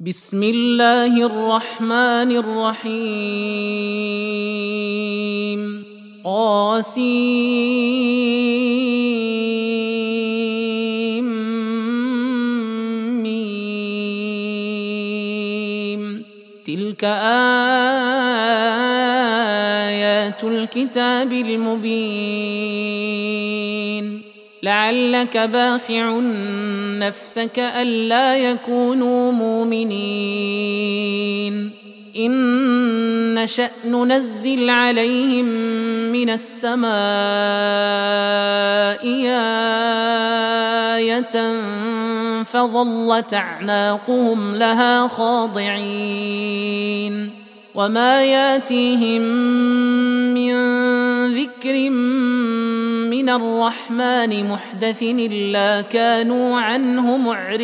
بسم الله الرحمن الرحيم قاسمين تلك آيات الكتاب المبين لعلك باخع نفسك ألا يكونوا مؤمنين إن نشأ ننزل عليهم من السماء آية فظلت أعناقهم لها خاضعين وما ياتيهم من ذكر من الرحمن محدث إلا كانوا عنه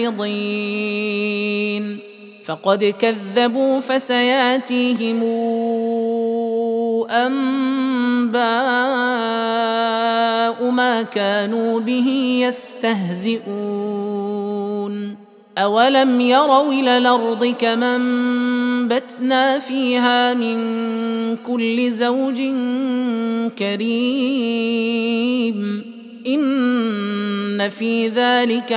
معرضين فقد كذبوا فسياتيهم أنباء ما كانوا به يستهزئون أولم يروا إلى الأرض كما أنبتنا فيها من كل زوج كريم إن في ذلك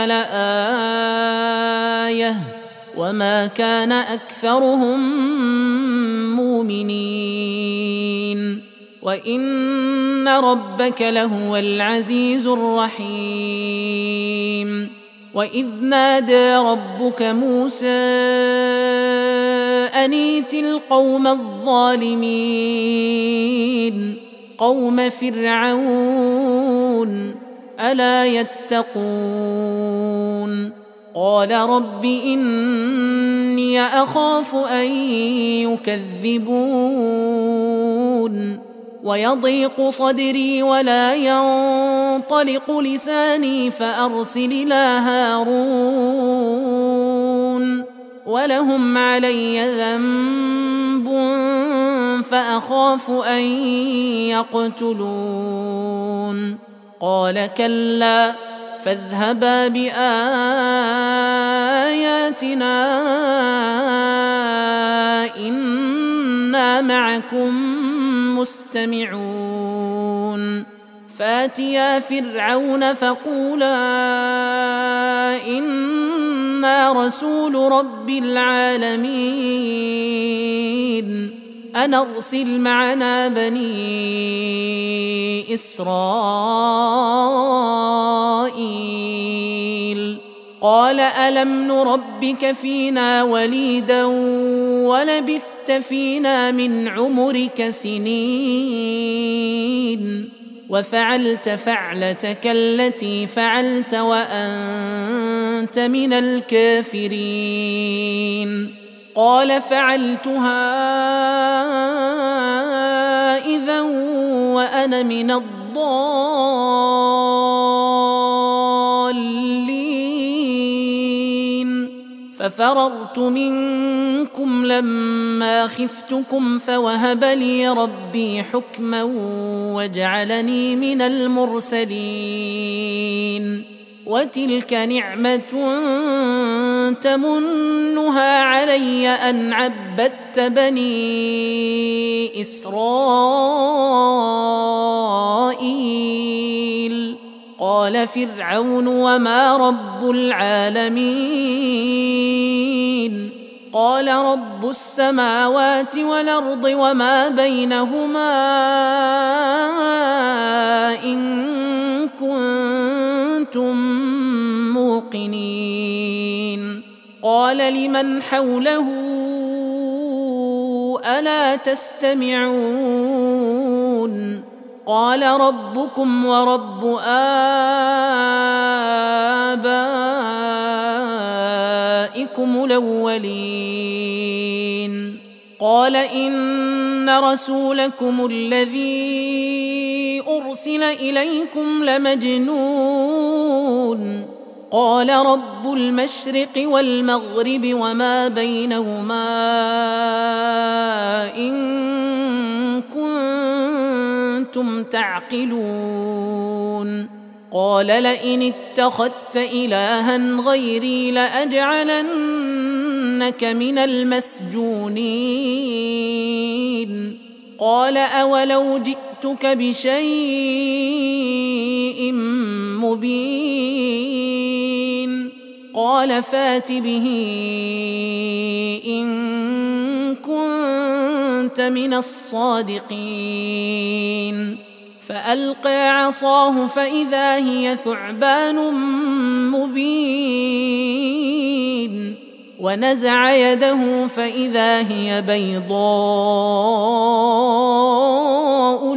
لآية وما كان أكثرهم مؤمنين وإن ربك لهو العزيز الرحيم وإذ نادى ربك موسى أن ائت القوم الظالمين قوم فرعون ألا يتقون قال رب إني أخاف أن يكذبون ويضيق صدري ولا ينطلق لساني فأرسل إلى هارون ولهم علي ذنب فأخاف أن يقتلون قال كلا فاذهبا بآياتنا إنا معكم مستمعون فاتيا فرعون فقولا إنا رسول رب العالمين أن أرسل معنا بني إسرائيل قال ألم نربك فينا وليدا ولبثت فينا من عمرك سنين وفعلت فعلتك التي فعلت وأنت من الكافرين قال فعلتها إذا وأنا من الضالين ففررت منكم لما خفتكم فوهب لي ربي حكما وجعلني من المرسلين وتلك نعمة تمنها علي أن عبدت بني إسرائيل قال فرعون وما رب العالمين قال رب السماوات والأرض وما بينهما إن كنتم موقنين قال لمن حوله ألا تستمعون قال ربكم ورب آبائكم الأولين قال إن رسولكم الذي أرسل إليكم لمجنون قال رب المشرق والمغرب وما بينهما إن كنتم تعقلون قال لئن اتخذت إلها غيري لأجعلن إنك من المسجونين. قال أولو جئتك بشيء مبين؟ قال فات به إن كنت من الصادقين. فألقى عصاه فإذا هي ثعبان مبين، ونزع يده فإذا هي بيضاء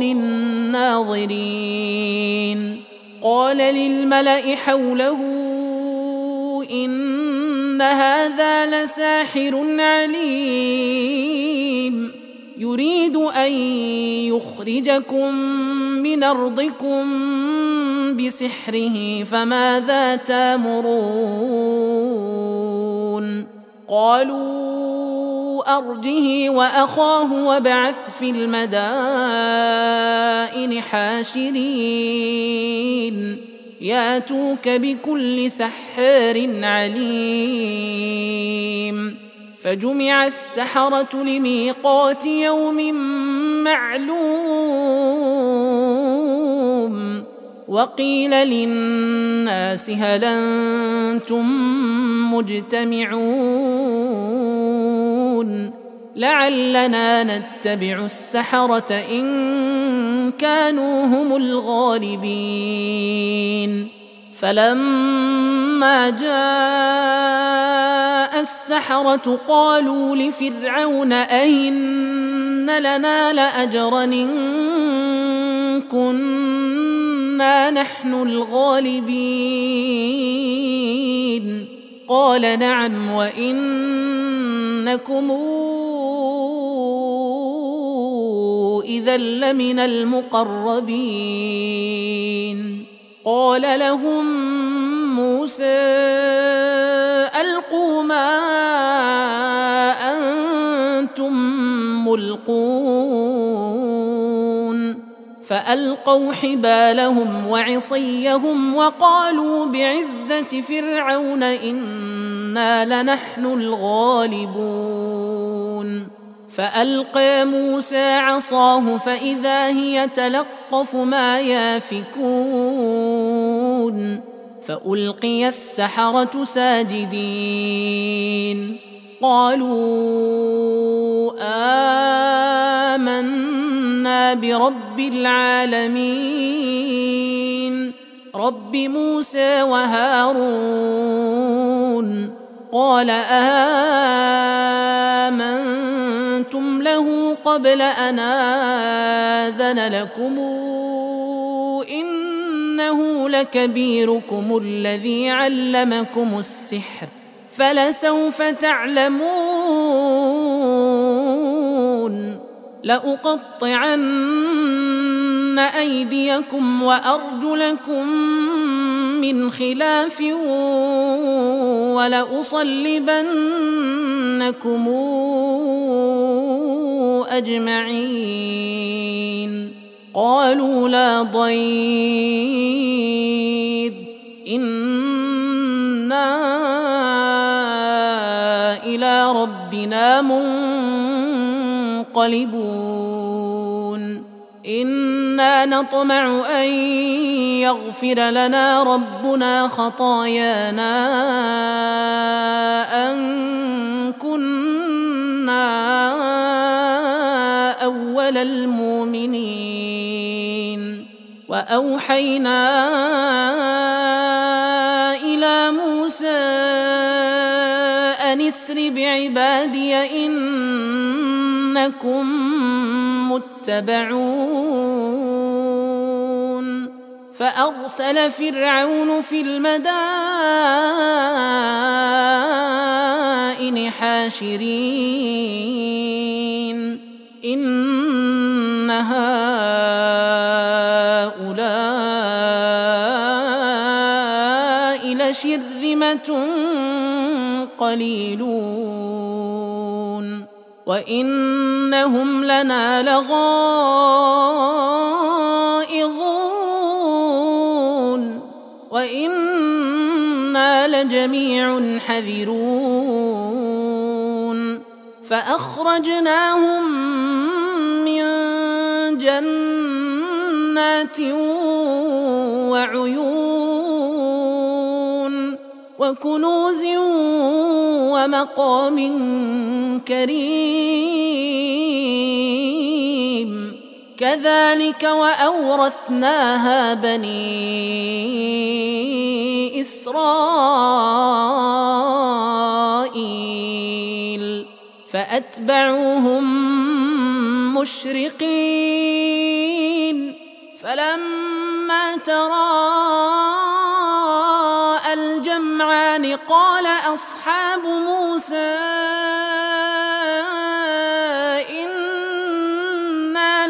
للناظرين. قال للملأ حوله إن هذا لساحر عليم، يريد أن يخرجكم من أرضكم بسحره فماذا تأمرون؟ قالوا أرجه وأخاه وابعث في المدائن حاشرين ياتوك بكل سحار عليم. فجمع السحرة لميقات يوم معلوم. وقيل للناس هل أنتم مجتمعون لعلنا نتبع السحرة إن كانوا هم الغالبين. فلما جاء السحرة قالوا لفرعون أئن لنا لأجرا إن كنا نحن الغالبين؟ قال نعم وإنكم إذا لمن المقربين. قال لهم موسى ألقوا ما أنتم ملقون. فألقوا حبالهم وعصيهم وقالوا بعزة فرعون إنا لنحن الغالبون. فألقى موسى عصاه فإذا هي تلقف ما يافكون. فألقي السحرة ساجدين قالوا آمنا برب العالمين رب موسى وهارون. قال آمنتم له قبل أن آذن لكم إنه لكبيركم الذي علمكم السحر فلسوف تعلمون لأقطعن أيديكم وأرجلكم من خلاف ولأصلبنكم أجمعين. قالوا لا ضير إنا إلى ربنا منقلبون. إنا نطمع أن يغفر لنا ربنا خطايانا أن كنا أول المؤمنين. وأوحينا إلى موسى أن اسر بعبادي إنكم متبعون. فأرسل فرعون في المدائن حاشرين إن هؤلاء لشرذمة قليلون وإنهم لنا لغائظون وإنا لجميع حذرون. فأخرجناهم من جنات وعيون وكنوز ومقام كريم كذلك وأورثناها بني إسرائيل فأتبعوهم مشرقين فلما تراءى الجمعان قال أصحاب موسى إنا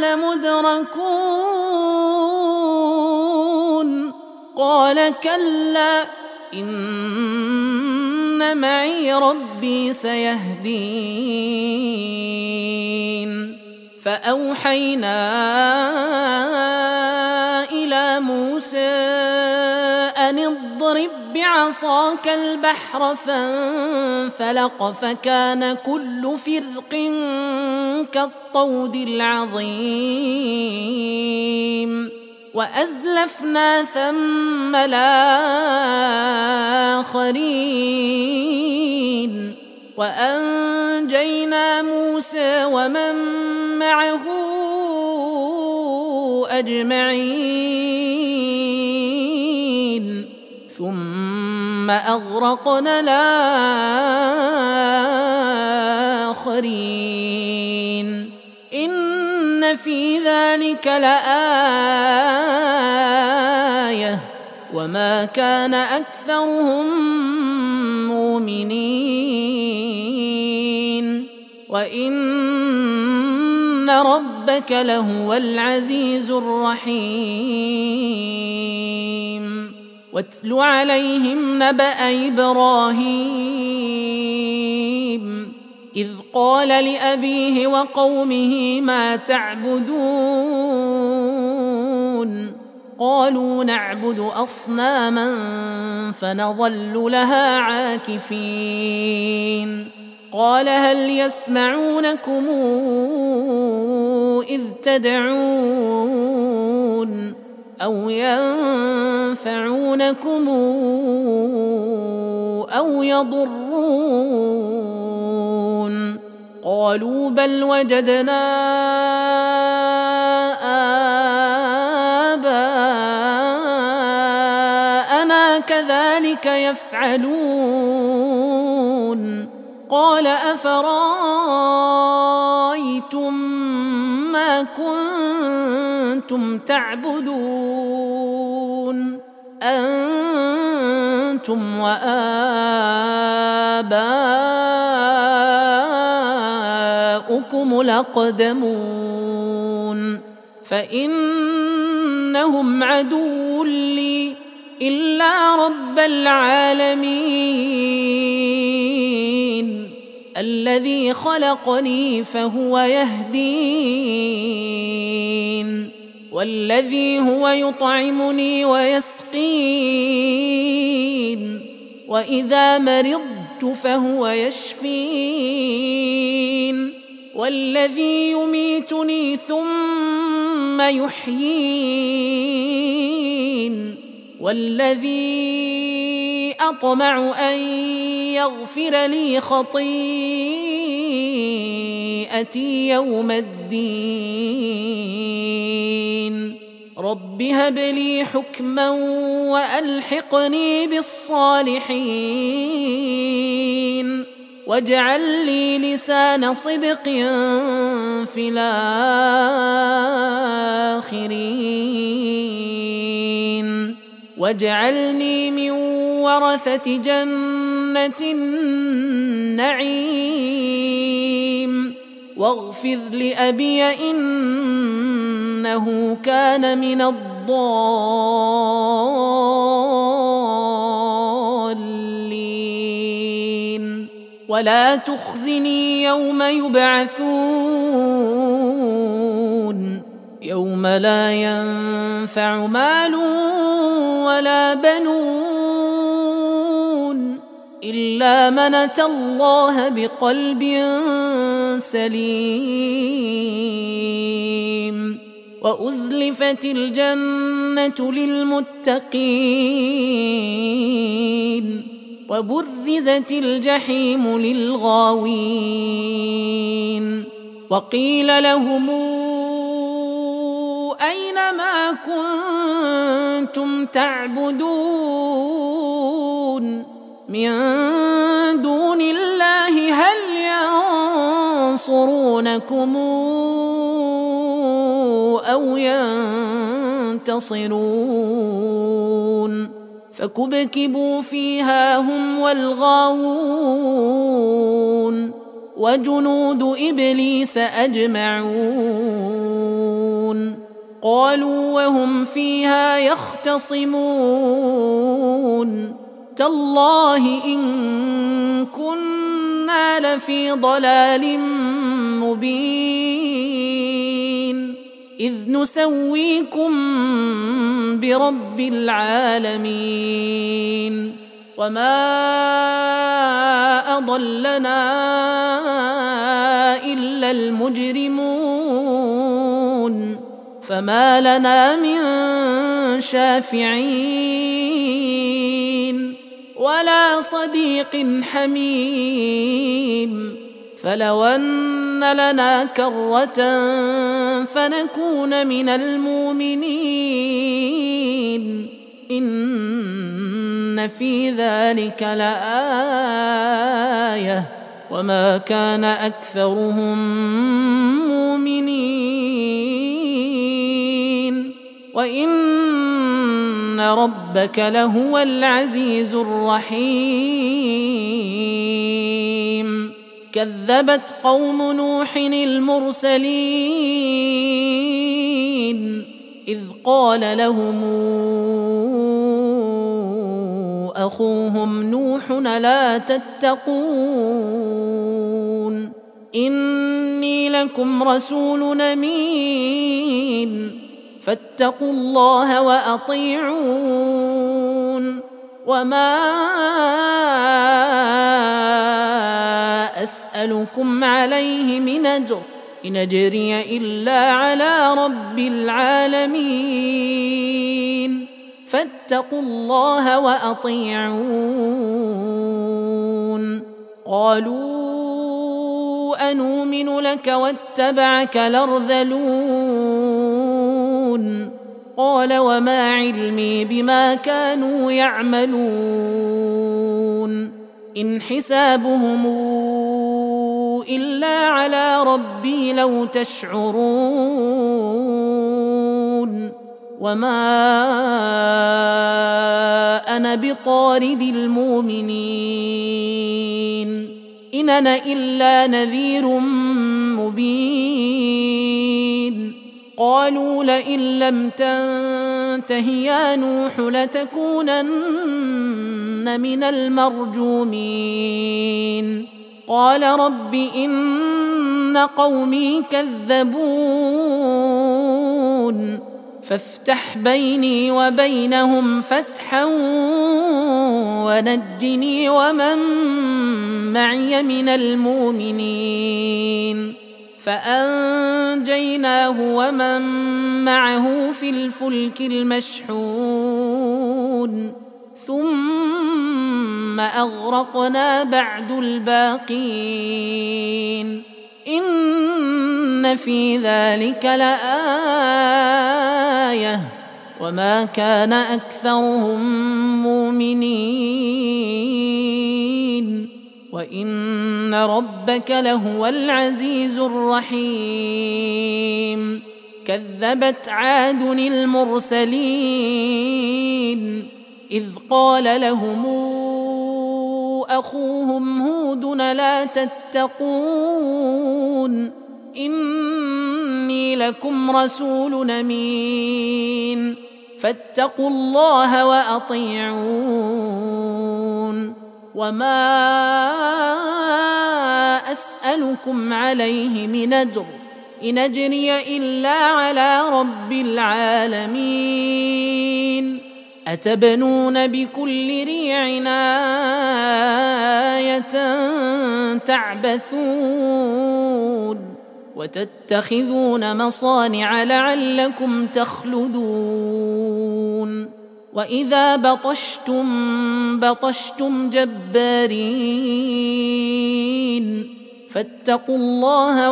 لمدركون قال كلا إن معي ربي سيهدين فأوحينا إلى موسى أن اضرب بعصاك البحر فانفلق فكان كل فرق كالطود العظيم وأزلفنا ثم الآخرين وأنجينا موسى ومن معه أجمعين ثم أغرقنا الآخرين إن في ذلك لآية وما كان أكثرهم مؤمنين وإن ربك لهو العزيز الرحيم واتل عليهم نبأ إبراهيم إذ قال لأبيه وقومه ما تعبدون قالوا نعبد أصناما فنظل لها عاكفين قال هل يسمعونكم إذ تدعون أو ينفعونكم أو يضرون قالوا بل وجدنا آباءنا كذلك يفعلون قال أفرأيتم ما كنتم تعبدون أنتم وآباؤكم الأقدمون فإنهم عدو لي إلا رب العالمين الذي خلقني فهو يهدين والذي هو يطعمني ويسقين وإذا مرضت فهو يشفين والذي يميتني ثم يحيين والذي أطمع أن يغفر لي خطيئتي يوم الدين رب هب لي حكما وألحقني بالصالحين واجعل لي لسان صدق في الآخرين واجعلني من ورثة جنة النعيم واغفر لأبي إنه كان من الضالين ولا تخزني يوم يبعثون يوم لا ينفع مال ولا بنون إلا من أتى الله بقلب سليم وأزلفت الجنة للمتقين وبرزت الجحيم للغاوين وقيل لهم أين ما كنتم تعبدون من دون الله هل ينصرونكم أو ينتصرون فكبكبوا فيها هم والغاوون وجنود إبليس أجمعون قالوا وهم فيها يختصمون تالله إن كنا لفي ضلال مبين إذ نسويكم برب العالمين وما أضلنا إلا المجرمون فما لنا من شافعين ولا صديق حميم فلو أن لنا كرة فنكون من المؤمنين إن في ذلك لآية وما كان أكثرهم مؤمنين وإن ربك لهو العزيز الرحيم كذبت قوم نوح المرسلين إذ قال لهم أخوهم نوح لا تتقون إني لكم رسول أمين فاتقوا الله وأطيعون وما أسألكم عليه من أجر إن أجري إلا على رب العالمين فاتقوا الله وأطيعون قالوا أنؤمن لك واتبعك الأرذلون قال وما علمي بما كانوا يعملون إن حسابهم إلا على ربي لو تشعرون وما أنا بطارد المؤمنين إن أنا إلا نذير مبين قالوا لئن لم تنته يا نوح لتكونن من المرجومين قال رب إن قومي كذبون فافتح بيني وبينهم فتحا ونجني ومن معي من المؤمنين فأنجيناه ومن معه في الفلك المشحون ثم أغرقنا بعد الباقين إن في ذلك لآية وما كان أكثرهم مؤمنين وإن ربك لهو العزيز الرحيم كذبت عاد المرسلين إذ قال لهم أخوهم هود لا تتقون إني لكم رسول أمين فاتقوا الله وأطيعون وما أسألكم عليه من أجر إن أجري إلا على رب العالمين أتبنون بكل ريع آية تعبثون وتتخذون مصانع لعلكم تخلدون وإذا بطشتم جبارين فاتقوا الله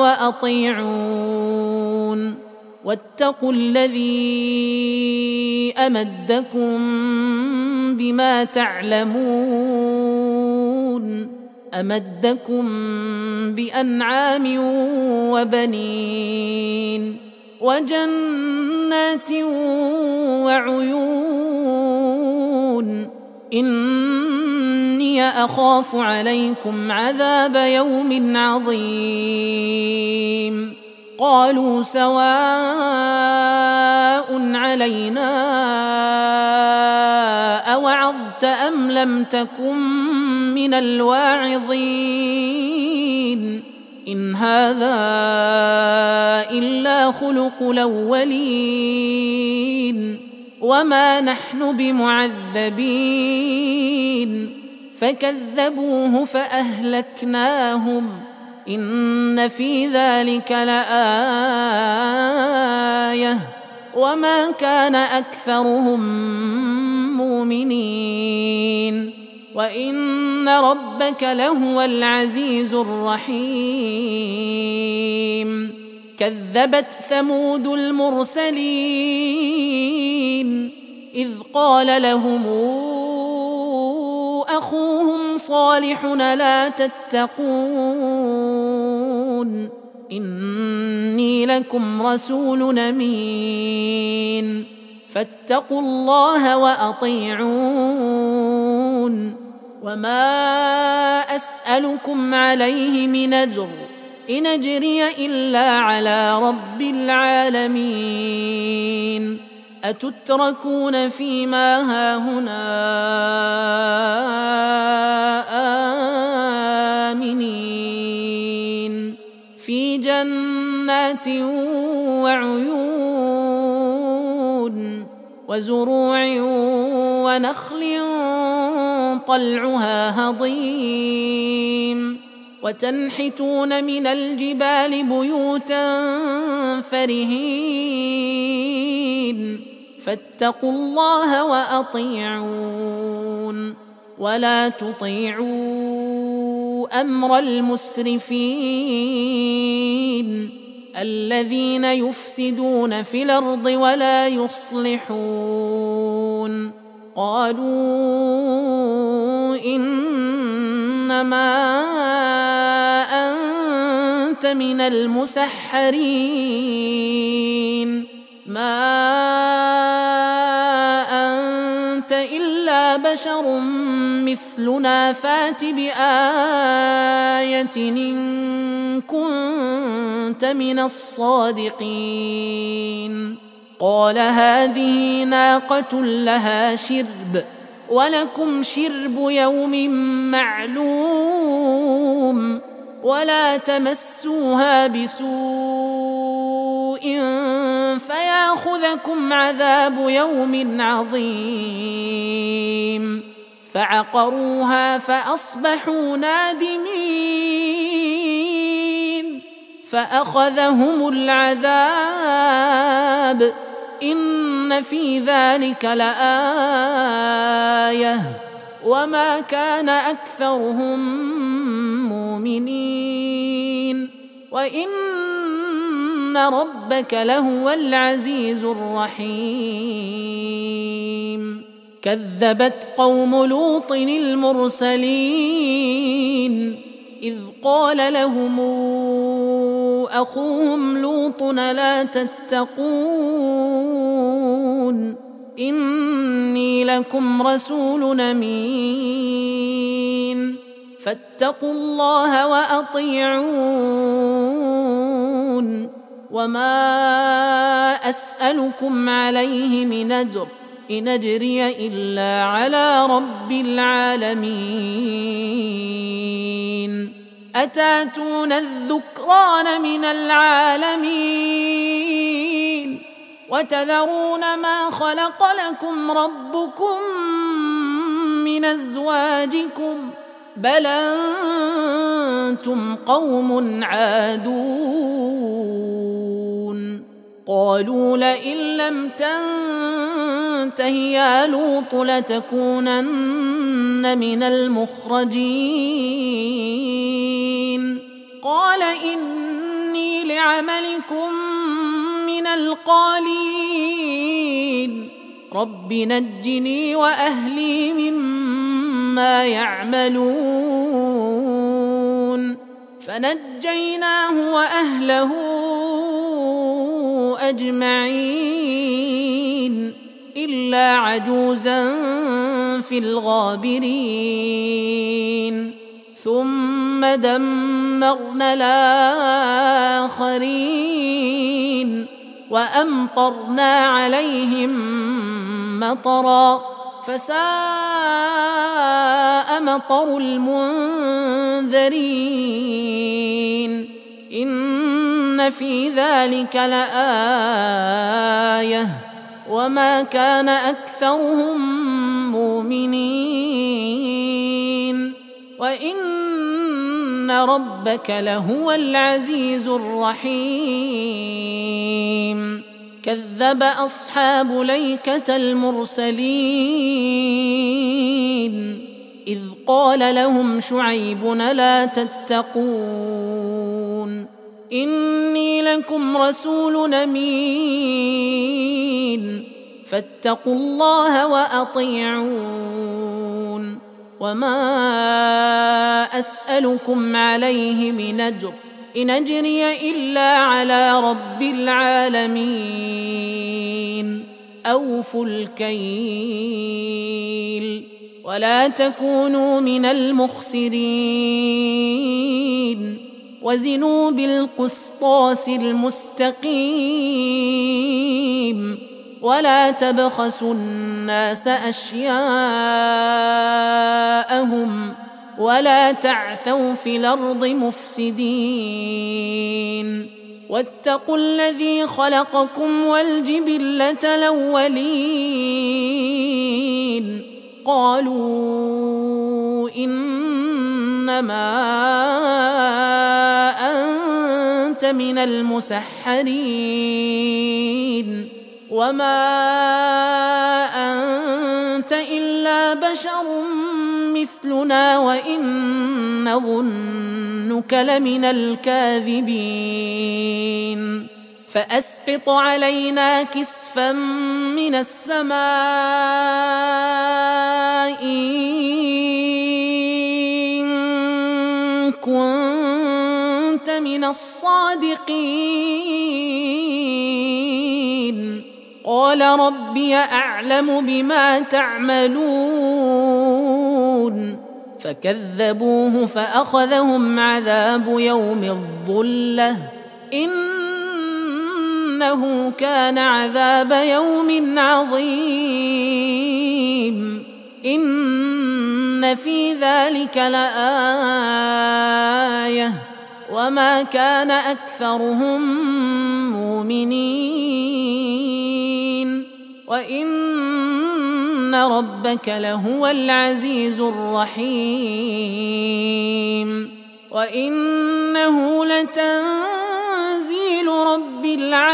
وأطيعون واتقوا الذي أمدكم بما تعلمون أمدكم بأنعام وبنين وجنات وعيون إني أخاف عليكم عذاب يوم عظيم قالوا سواء علينا أوعظت أم لم تكن من الواعظين إن هذا إلا خلق الأولين وما نحن بمعذبين فكذبوه فأهلكناهم إن في ذلك لآية وما كان أكثرهم مؤمنين وإن ربك لهو العزيز الرحيم كذبت ثمود المرسلين إذ قال لهم أخوهم صالح لا تتقون إني لكم رسول أمين فاتقوا الله وأطيعون وما أسألكم عليه من أجر إن أجري إلا على رب العالمين أتتركون فيما هاهنا آمنين في جنات وعيون وزروع ونخل طلعها هضيم وتنحتون من الجبال بيوتا فرهين فاتقوا الله وأطيعون ولا تطيعوا أمر المسرفين الذين يفسدون في الأرض ولا يصلحون قالوا إنما أنت من المسحرين ما أنت إلا بشر مثلنا فات بآية إن كنت من الصادقين قال هذه ناقة لها شرب ولكم شرب يوم معلوم ولا تمسوها بسوء فياخذكم عذاب يوم عظيم فعقروها فأصبحوا نادمين فأخذهم العذاب إن في ذلك لآية وما كان أكثرهم مؤمنين وإن ربك لهو العزيز الرحيم كذبت قوم لوط المرسلين إذ قال لهم أخوهم لوط لا تتقون إني لكم رسول أمين فاتقوا الله وأطيعون وما أسألكم عليه من أجر إن أجري إلا على رب العالمين أتاتون الذكران من العالمين وتذرون ما خلق لكم ربكم من أزواجكم بل أنتم قوم عادون قالوا لئن لم تنته يا لوط لتكونن من المخرجين قال إني لعملكم من القالين رب نجني وأهلي مما يعملون فنجيناه وأهله أجمعين إلا عجوزا في الغابرين ثم دمرنا الآخرين وأمطرنا عليهم مطرا فساء مطر المنذرين إن في ذلك لآية وما كان أكثرهم مؤمنين وإن ربك لهو العزيز الرحيم كذب أصحاب ليكة المرسلين إذ قال لهم شعيب لا تتقون إني لكم رسول أمين فاتقوا الله وأطيعون وما أسألكم عليه من أجر إن أجري إلا على رب العالمين أوفوا الكيل ولا تكونوا من المخسرين وزنوا بالقسطاس المستقيم ولا تبخسوا الناس أشياءهم ولا تعثوا في الأرض مفسدين واتقوا الذي خلقكم والجبلة الأولين قالوا إنما أنت من المسحرين وما أنت إلا بشر مثلنا وإن نظنك لمن الكاذبين فأسقط علينا كسفا من السماء إن كنت من الصادقين قال ربي أعلم بما تعملون فكذبوه فأخذهم عذاب يوم الظلة إنه كان عذاب يوم عظيم إن في ذلك لآية وما كان أكثرهم مؤمنين وإن ربك لهو العزيز الرحيم وإنه لتنزيل رب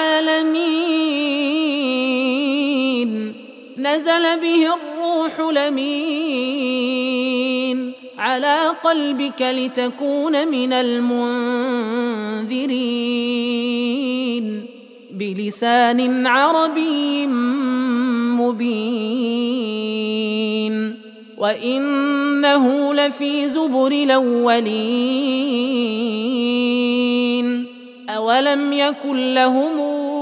العالمين نزل به الروح الأمين على قلبك لتكون من المنذرين بلسان عربي مبين وإنه لفي زبر الأولين أولم يكن لهم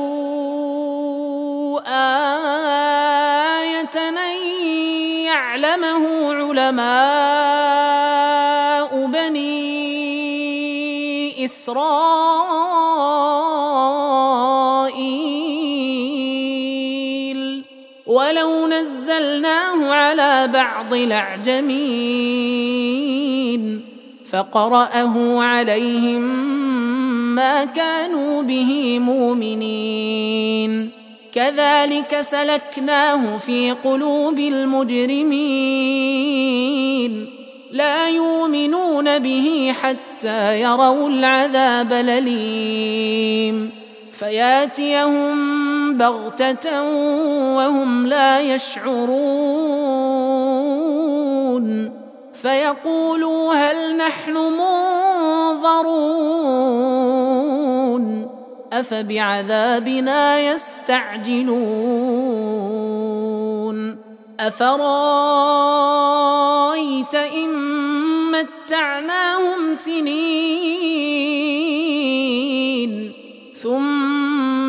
آية أن يعلمه علماء بني إسرائيل ولو نزلناه على بعض الأعجمين فقرأه عليهم ما كانوا به مؤمنين كذلك سلكناه في قلوب المجرمين لا يؤمنون به حتى يروا العذاب الأليم فياتيهم بغتة وهم لا يشعرون فيقولوا هل نحن منظرون أفبعذابنا يستعجلون أفرأيت إن متعناهم سنين ثم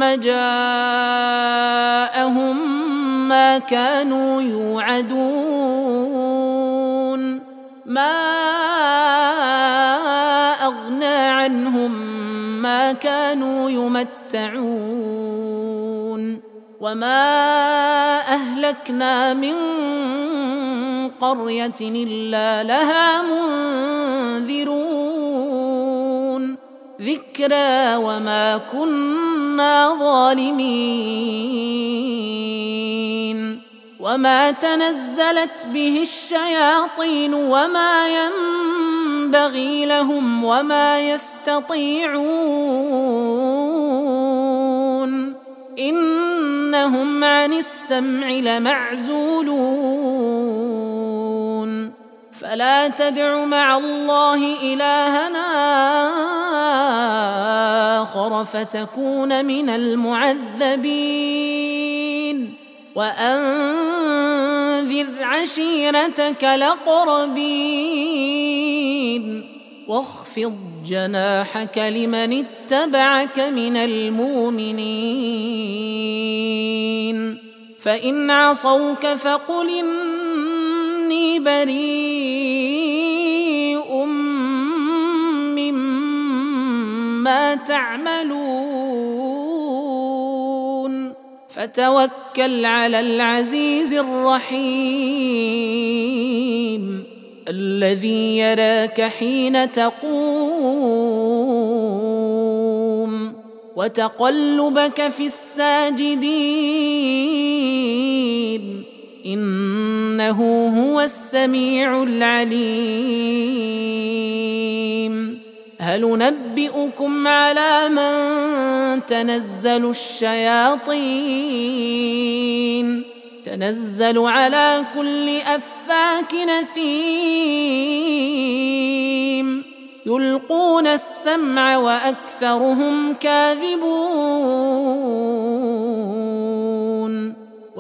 جاءهم ما كانوا يوعدون ما أغنى عنهم ما كانوا يمتعون وما أهلكنا من قرية إلا لها منذرون ذكرى وما كنا ظالمين وما تنزلت به الشياطين وما ينبغي لهم وما يستطيعون إنهم عن السمع لمعزولون فلا تدع مع الله إلهنا آخر فتكون من المعذبين وأنذر عشيرتك الأقربين واخفض جناحك لمن اتبعك من المؤمنين فإن عصوك فقل إني بريء مما تعملون فتوكل على العزيز الرحيم الذي يراك حين تقوم وتقلبك في الساجدين إنه هو السميع العليم هل ننبئكم على من تنزل الشياطين تنزل على كل أفاك نثيم يلقون السمع وأكثرهم كاذبون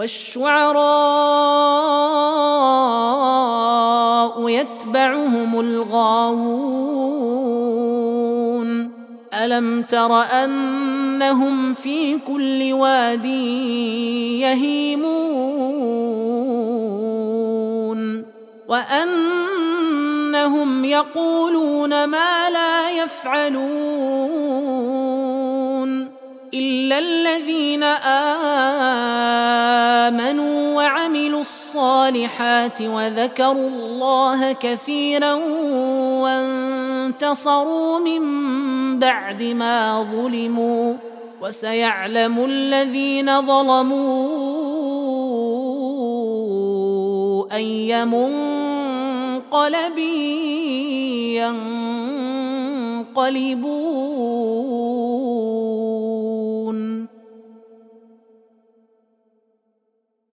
والشعراء يتبعهم الغاوون ألم تر أنهم في كل واد يهيمون وأنهم يقولون ما لا يفعلون إلا الذين آمنوا وعملوا الصالحات وذكروا الله كثيرا وانتصروا من بعد ما ظلموا وسيعلم الذين ظلموا أي منقلب ينقلبون